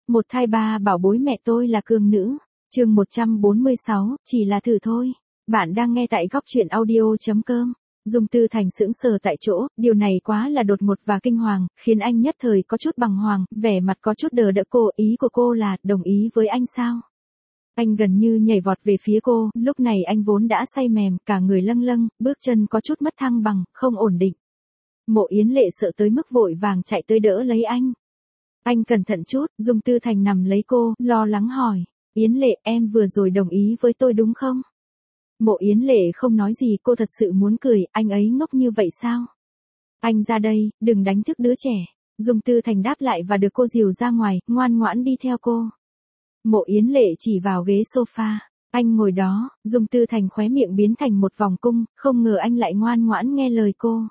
Một thai ba bảo bối mẹ tôi là cường nữ. Chương 146, chỉ là thử thôi. Bạn đang nghe tại góc truyện audio.com. Dung Tư Thành sững sờ tại chỗ, điều này quá là đột ngột và kinh hoàng, khiến anh nhất thời có chút bàng hoàng, vẻ mặt có chút đờ đẫn. Cô, ý của cô là đồng ý với anh sao? Anh gần như nhảy vọt về phía cô, lúc này anh vốn đã say mềm, cả người lâng lâng, bước chân có chút mất thăng bằng, không ổn định. Mộ Yến Lệ sợ tới mức vội vàng chạy tới đỡ lấy anh. Anh cẩn thận chút, Dung Tư Thành nằm lấy cô, lo lắng hỏi. Yến Lệ, em vừa rồi đồng ý với tôi đúng không? Mộ Yến Lệ không nói gì, cô thật sự muốn cười, anh ấy ngốc như vậy sao? Anh ra đây, đừng đánh thức đứa trẻ. Dung Tư Thành đáp lại và được cô dìu ra ngoài, ngoan ngoãn đi theo cô. Mộ Yến Lệ chỉ vào ghế sofa. Anh ngồi đó, Dung Tư Thành khóe miệng biến thành một vòng cung, không ngờ anh lại ngoan ngoãn nghe lời cô.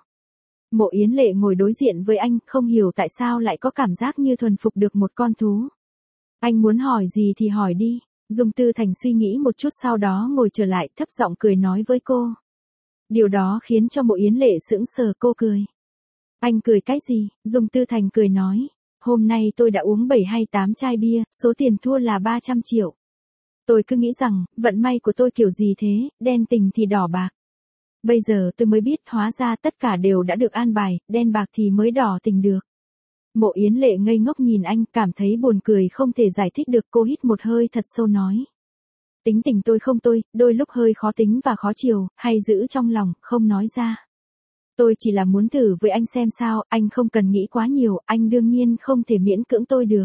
Mộ Yến Lệ ngồi đối diện với anh, không hiểu tại sao lại có cảm giác như thuần phục được một con thú. Anh muốn hỏi gì thì hỏi đi. Dung Tư Thành suy nghĩ một chút sau đó ngồi trở lại, thấp giọng cười nói với cô. Điều đó khiến cho Mộ Yến Lệ sững sờ, cô cười. Anh cười cái gì? Dung Tư Thành cười nói. Hôm nay tôi đã uống 7 hay 8 chai bia, số tiền thua là 300 triệu. Tôi cứ nghĩ rằng, vận may của tôi kiểu gì thế, đen tình thì đỏ bạc. Bây giờ tôi mới biết hóa ra tất cả đều đã được an bài, đen bạc thì mới đỏ tình được. Mộ Yến Lệ ngây ngốc nhìn anh, cảm thấy buồn cười không thể giải thích được, cô hít một hơi thật sâu nói. Tính tình tôi không tôi, đôi lúc hơi khó tính và khó chiều, hay giữ trong lòng, không nói ra. Tôi chỉ là muốn thử với anh xem sao, anh không cần nghĩ quá nhiều, anh đương nhiên không thể miễn cưỡng tôi được.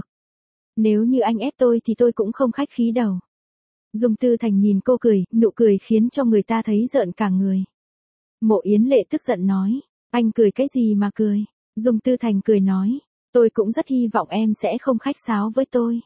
Nếu như anh ép tôi thì tôi cũng không khách khí đâu. Dung Tư Thành nhìn cô cười, nụ cười khiến cho người ta thấy rợn cả người. Mộ Yến Lệ tức giận nói, anh cười cái gì mà cười? Dung Tư Thành cười nói, tôi cũng rất hy vọng em sẽ không khách sáo với tôi.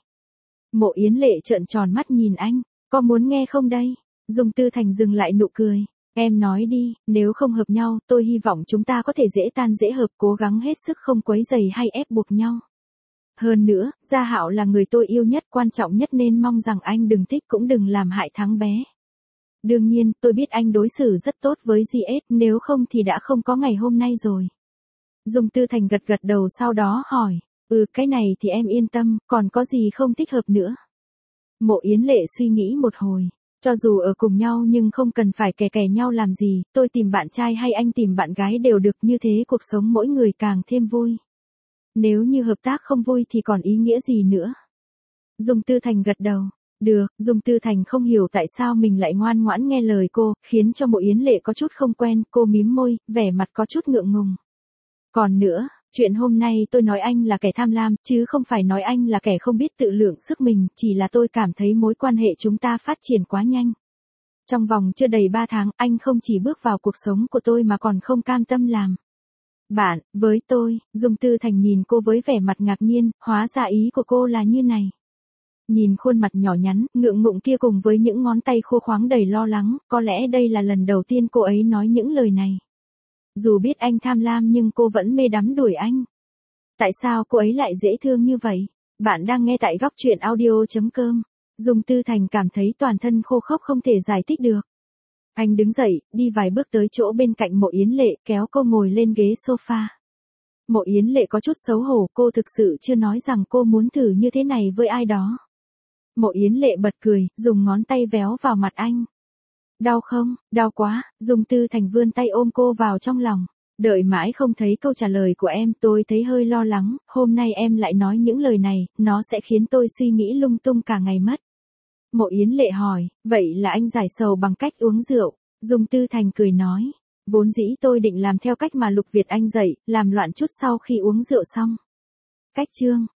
Mộ Yến Lệ trợn tròn mắt nhìn anh, có muốn nghe không đây? Dung Tư Thành dừng lại nụ cười, em nói đi, nếu không hợp nhau, tôi hy vọng chúng ta có thể dễ tan dễ hợp, cố gắng hết sức không quấy rầy hay ép buộc nhau. Hơn nữa, Gia Hạo là người tôi yêu nhất, quan trọng nhất nên mong rằng anh đừng thích cũng đừng làm hại thắng bé. Đương nhiên, tôi biết anh đối xử rất tốt với GS, nếu không thì đã không có ngày hôm nay rồi. Dung Tư Thành gật gật đầu sau đó hỏi, cái này thì em yên tâm, còn có gì không thích hợp nữa? Mộ Yến Lệ suy nghĩ một hồi, cho dù ở cùng nhau nhưng không cần phải kè kè nhau làm gì, tôi tìm bạn trai hay anh tìm bạn gái đều được, như thế cuộc sống mỗi người càng thêm vui. Nếu như hợp tác không vui thì còn ý nghĩa gì nữa? Dung Tư Thành gật đầu. Được, Dung Tư Thành không hiểu tại sao mình lại ngoan ngoãn nghe lời cô, khiến cho Mộ Yến Lệ có chút không quen, cô mím môi, vẻ mặt có chút ngượng ngùng. Còn nữa, chuyện hôm nay tôi nói anh là kẻ tham lam, chứ không phải nói anh là kẻ không biết tự lượng sức mình, chỉ là tôi cảm thấy mối quan hệ chúng ta phát triển quá nhanh. Trong vòng chưa đầy 3 tháng, anh không chỉ bước vào cuộc sống của tôi mà còn không cam tâm làm bạn với tôi. Dung Tư Thành nhìn cô với vẻ mặt ngạc nhiên, hóa ra ý của cô là như này. Nhìn khuôn mặt nhỏ nhắn, ngượng ngụng kia cùng với những ngón tay khô khoáng đầy lo lắng, có lẽ đây là lần đầu tiên cô ấy nói những lời này. Dù biết anh tham lam nhưng cô vẫn mê đắm đuổi anh. Tại sao cô ấy lại dễ thương như vậy? Bạn đang nghe tại góc truyện audio.com. Dung Tư Thành cảm thấy toàn thân khô khốc không thể giải thích được. Anh đứng dậy, đi vài bước tới chỗ bên cạnh Mộ Yến Lệ, kéo cô ngồi lên ghế sofa. Mộ Yến Lệ có chút xấu hổ, cô thực sự chưa nói rằng cô muốn thử như thế này với ai đó. Mộ Yến Lệ bật cười, dùng ngón tay véo vào mặt anh. Đau không? Đau quá. Dung Tư Thành vươn tay ôm cô vào trong lòng. Đợi mãi không thấy câu trả lời của em, tôi thấy hơi lo lắng, hôm nay em lại nói những lời này, nó sẽ khiến tôi suy nghĩ lung tung cả ngày mất. Mộ Yến Lệ hỏi, vậy là anh giải sầu bằng cách uống rượu? Dung Tư Thành cười nói, vốn dĩ tôi định làm theo cách mà Lục Việt Anh dạy, làm loạn chút sau khi uống rượu xong. Cách chương